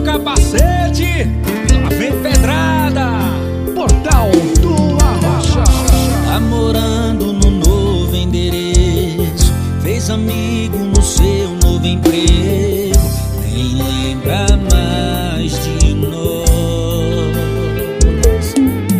capacete, lá vem pedrada. Portal do Arrocha. Tá morando no novo endereço, fez amigo no seu novo emprego, nem lembra mais de nós.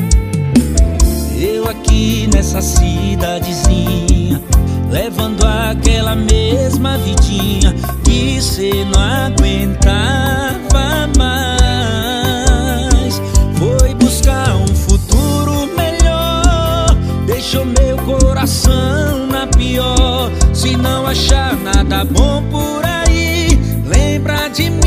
Eu aqui nessa cidadezinha, levando aquela mesma vidinha que cê não aguentava mais. Foi buscar um futuro melhor, deixou meu coração na pior. Se não achar nada bom por aí, lembra de mim.